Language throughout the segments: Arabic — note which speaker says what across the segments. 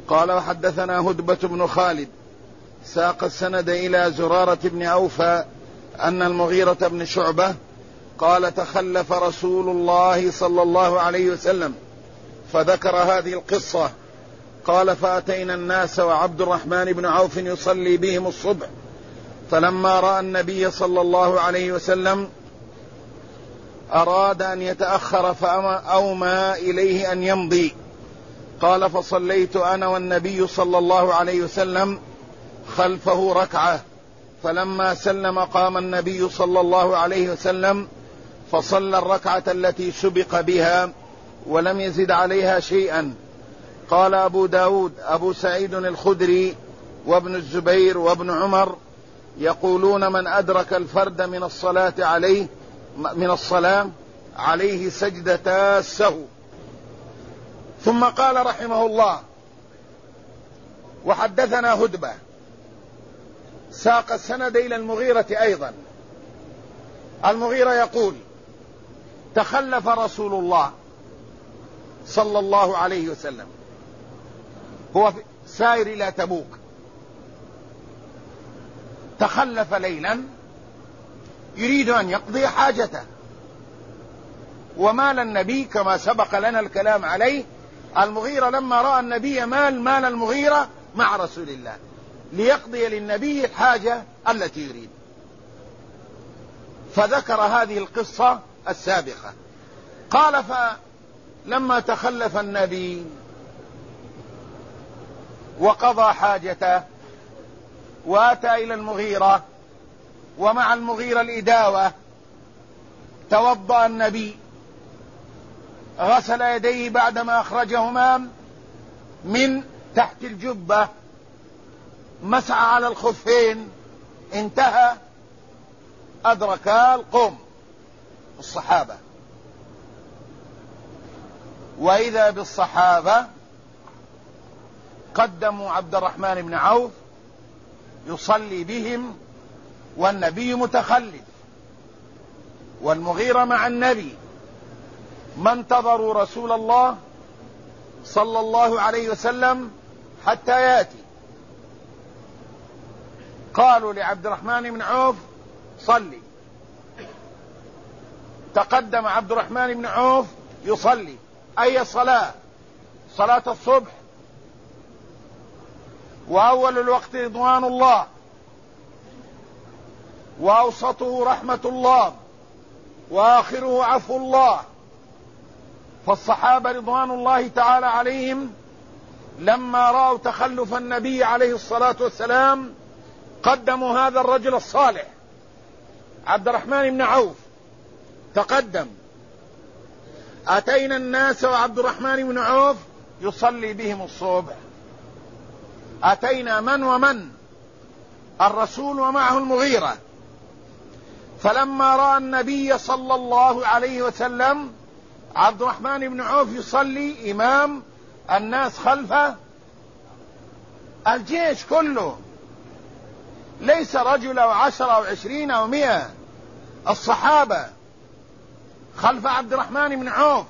Speaker 1: قال وحدثنا هدبة بن خالد ساق السند إلى زرارة بن أوفى أن المغيرة بن شعبة قال تخلف رسول الله صلى الله عليه وسلم، فذكر هذه القصة. قال فأتينا الناس وعبد الرحمن بن عوف يصلي بهم الصبح، فلما رأى النبي صلى الله عليه وسلم أراد أن يتأخر فأومى إليه أن يمضي. قال فصليت أنا والنبي صلى الله عليه وسلم خلفه ركعة، فلما سلم قام النبي صلى الله عليه وسلم فصلى الركعة التي سبق بها ولم يزد عليها شيئا. قال أبو داود أبو سعيد الخدري وابن الزبير وابن عمر يقولون من أدرك الفرد من الصلاة عليه سجدتا السهو. ثم قال رحمه الله وحدثنا هدبة ساق السند إلى المغيرة أيضا. المغيرة يقول تخلف رسول الله صلى الله عليه وسلم، هو سائر إلى تبوك، تخلف ليلا يريد أن يقضي حاجته، ومال النبي كما سبق لنا الكلام عليه. المغيرة لما رأى النبي مال المغيرة مع رسول الله ليقضي للنبي الحاجة التي يريد، فذكر هذه القصة السابقة. قال فلما تخلف النبي وقضى حاجته وأتى إلى المغيرة ومع المغيرة الإداوة، توضأ النبي، غسل يديه بعدما أخرجهما من تحت الجبة، مسح على الخفين، انتهى، أدرك القوم الصحابة، وإذا بالصحابة قدموا عبد الرحمن بن عوف يصلي بهم والنبي متخلف والمغيرة مع النبي، ما انتظروا رسول الله صلى الله عليه وسلم حتى يأتي. قالوا لعبد الرحمن بن عوف صلي، تقدم عبد الرحمن بن عوف يصلي. أي صلاة؟ صلاة الصبح، وأول الوقت رضوان الله، وأوسطه رحمة الله، وآخره عفو الله. فالصحابة رضوان الله تعالى عليهم لما رأوا تخلف النبي عليه الصلاة والسلام قدموا هذا الرجل الصالح عبد الرحمن بن عوف، تقدم. أتينا الناس وعبد الرحمن بن عوف يصلي بهم الصبح. أتينا من ومن؟ الرسول ومعه المغيرة. فلما رأى النبي صلى الله عليه وسلم عبد الرحمن بن عوف يصلي إمام الناس خلفه، الجيش كله، ليس رجل أو 10 أو 20 أو 100، الصحابة خلف عبد الرحمن بن عوف.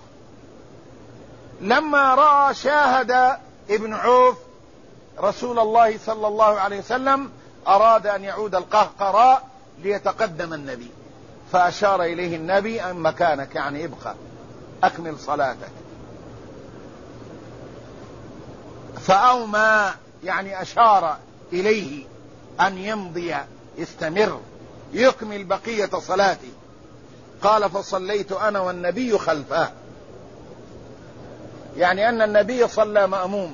Speaker 1: لما رأى شاهد ابن عوف رسول الله صلى الله عليه وسلم أراد أن يعود القهقراء ليتقدم النبي، فأشار إليه النبي أن مكانك، يعني ابقى أكمل صلاتك. فأومى يعني أشار إليه أن يمضي، يستمر، يكمل بقية صلاته. قال فصليت أنا والنبي خلفه، يعني أن النبي صلى مأموم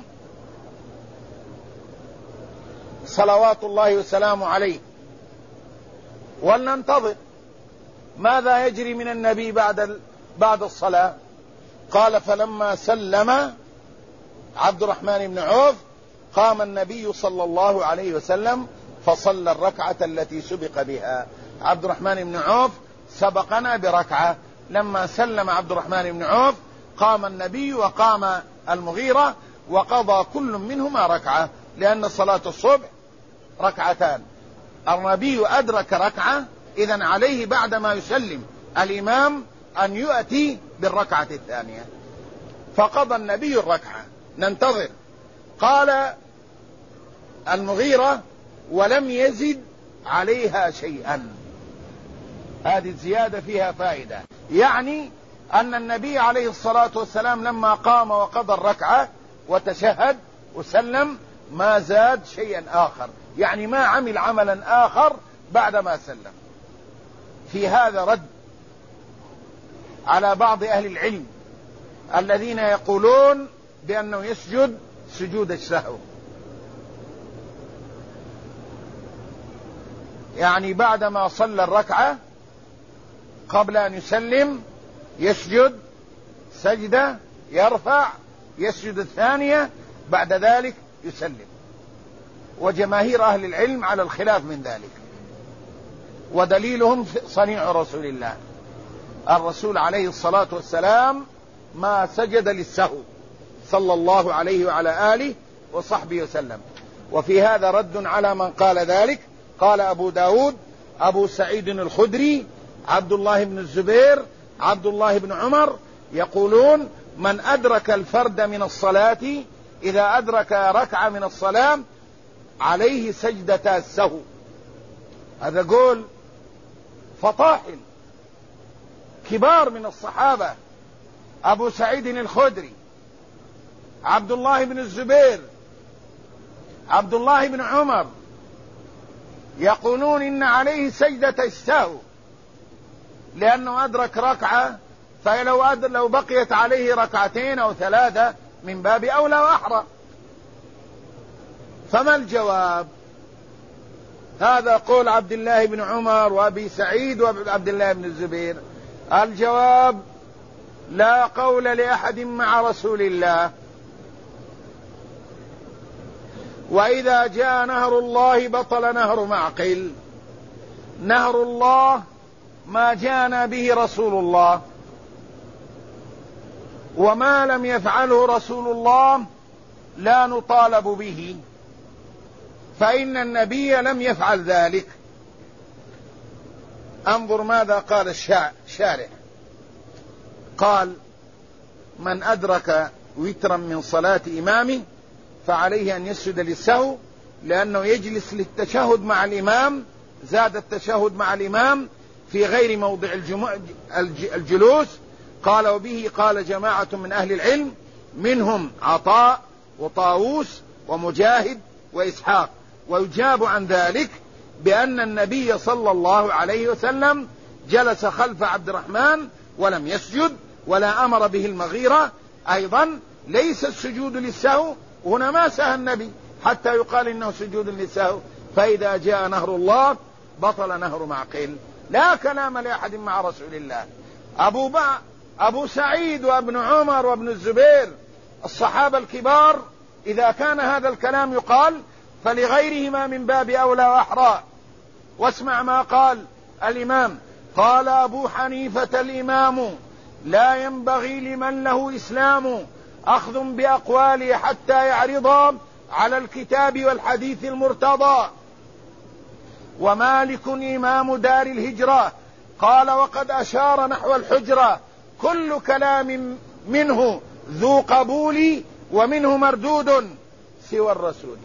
Speaker 1: صلوات الله وسلامه عليه. ولننتظر ماذا يجري من النبي بعد الصلاة. قال فلما سلم عبد الرحمن بن عوف قام النبي صلى الله عليه وسلم فصلى الركعة التي سبق بها. عبد الرحمن بن عوف سبقنا بركعة. لما سلم عبد الرحمن بن عوف قام النبي وقام المغيرة، وقضى كل منهما ركعة، لأن صلاة الصبح ركعتان. النبي أدرك ركعة، إذن عليه بعدما يسلم الإمام أن يؤتي بالركعة الثانية. فقضى النبي الركعة. ننتظر قال المغيرة: ولم يزد عليها شيئا. هذه الزيادة فيها فائدة، يعني أن النبي عليه الصلاة والسلام لما قام وقضى الركعة وتشهد وسلم ما زاد شيئا آخر، يعني ما عمل عملا آخر بعدما سلم. في هذا رد على بعض أهل العلم الذين يقولون بأنه يسجد سجود السهو، يعني بعدما صلى الركعة قبل أن يسلم يسجد سجدة، يرفع، يسجد الثانية، بعد ذلك يسلم. وجماهير أهل العلم على الخلاف من ذلك، ودليلهم صنيع رسول الله. الرسول عليه الصلاة والسلام ما سجد للسهو صلى الله عليه وعلى آله وصحبه وسلم. وفي هذا رد على من قال ذلك. قال أبو داود: أبو سعيد الخدري، عبد الله بن الزبير، عبد الله بن عمر يقولون: من أدرك الفرد من الصلاة إذا أدرك ركعة من الصلاة عليه سجدة السهو. هذا قول فطاحل كبار من الصحابة: أبو سعيد الخدري، عبد الله بن الزبير، عبد الله بن عمر، يقولون إن عليه سجدة السهو لأنه أدرك ركعة، فلو بقيت عليه ركعتين أو ثلاثة من باب أولى وأحرى. فما الجواب؟ هذا قول عبد الله بن عمر وأبي سعيد وعبد الله بن الزبير. الجواب: لا قول لأحد مع رسول الله. وإذا جاء نهر الله بطل نهر معقل. نهر الله ما جاءنا به رسول الله، وما لم يفعله رسول الله لا نطالب به، فإن النبي لم يفعل ذلك. انظر ماذا قال الشارع. قال: من أدرك وترا من صلاة إمامه فعليه أن يسجد للسهو، لأنه يجلس للتشهد مع الإمام، زاد التشهد مع الإمام في غير موضع الجلوس. قال: وبه قال جماعة من أهل العلم، منهم عطاء وطاووس ومجاهد وإسحاق. ويجاب عن ذلك بأن النبي صلى الله عليه وسلم جلس خلف عبد الرحمن ولم يسجد، ولا أمر به المغيرة. أيضا ليس السجود للسهو هنا، ما سهى النبي حتى يقال إنه سجود للسهو. فإذا جاء نهر الله بطل نهر معقل. لا كلام لأحد مع رسول الله. أبو سعيد وابن عمر وابن الزبير الصحابة الكبار، إذا كان هذا الكلام يقال فلغيرهما من باب أولى وأحرى. واسمع ما قال الإمام. قال أبو حنيفة الإمام: لا ينبغي لمن له إسلام أخذ بأقواله حتى يعرض على الكتاب والحديث المرتضى. ومالك إمام دار الهجرة قال: وقد أشار نحو الحجرة، كل كلام منه ذو قبول ومنه مردود سوى الرسول.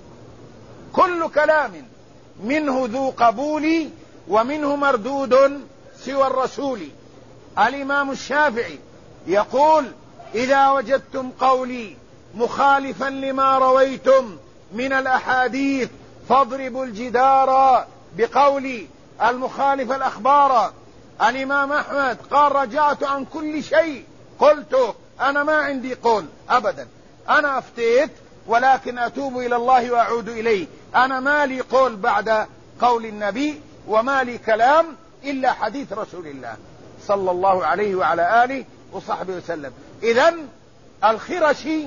Speaker 1: كل كلام منه ذو قبول ومنه مردود سوى الرسول. الإمام الشافعي يقول: إذا وجدتم قولي مخالفا لما رويتم من الأحاديث فاضربوا الجدار بقولي المخالف الأخبار. الإمام أحمد قال: رجعت عن كل شيء قلت، أنا ما عندي قول أبدا، أنا أفتيت ولكن أتوب إلى الله وأعود إليه، أنا ما لي قول بعد قول النبي، وما لي كلام إلا حديث رسول الله صلى الله عليه وعلى آله وصحبه وسلم. إذن الخرشي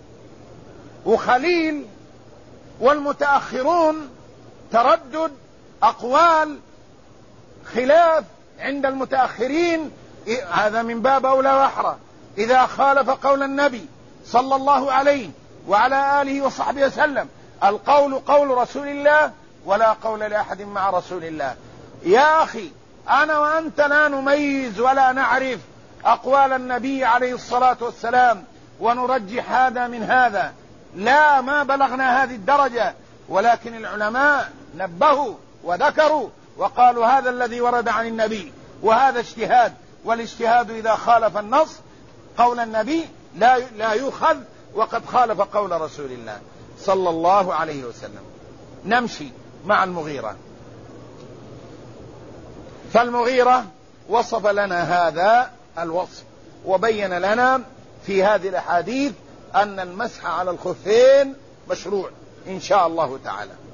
Speaker 1: وخليل والمتأخرون تردد أقوال خلاف عند المتأخرين، هذا من باب أولى وأحرى. إذا خالف قول النبي صلى الله عليه وعلى آله وصحبه وسلم، القول قول رسول الله ولا قول لأحد مع رسول الله. يا أخي، أنا وأنت لا نميز ولا نعرف أقوال النبي عليه الصلاة والسلام ونرجح هذا من هذا. لا، ما بلغنا هذه الدرجة، ولكن العلماء نبهوا وذكروا وقالوا هذا الذي ورد عن النبي، وهذا اجتهاد، والاجتهاد إذا خالف النص قول النبي لا يؤخذ، وقد خالف قول رسول الله صلى الله عليه وسلم. نمشي مع المغيرة. فالمغيرة وصف لنا هذا الوصف، وبين لنا في هذه الأحاديث أن المسح على الخفين مشروع إن شاء الله تعالى.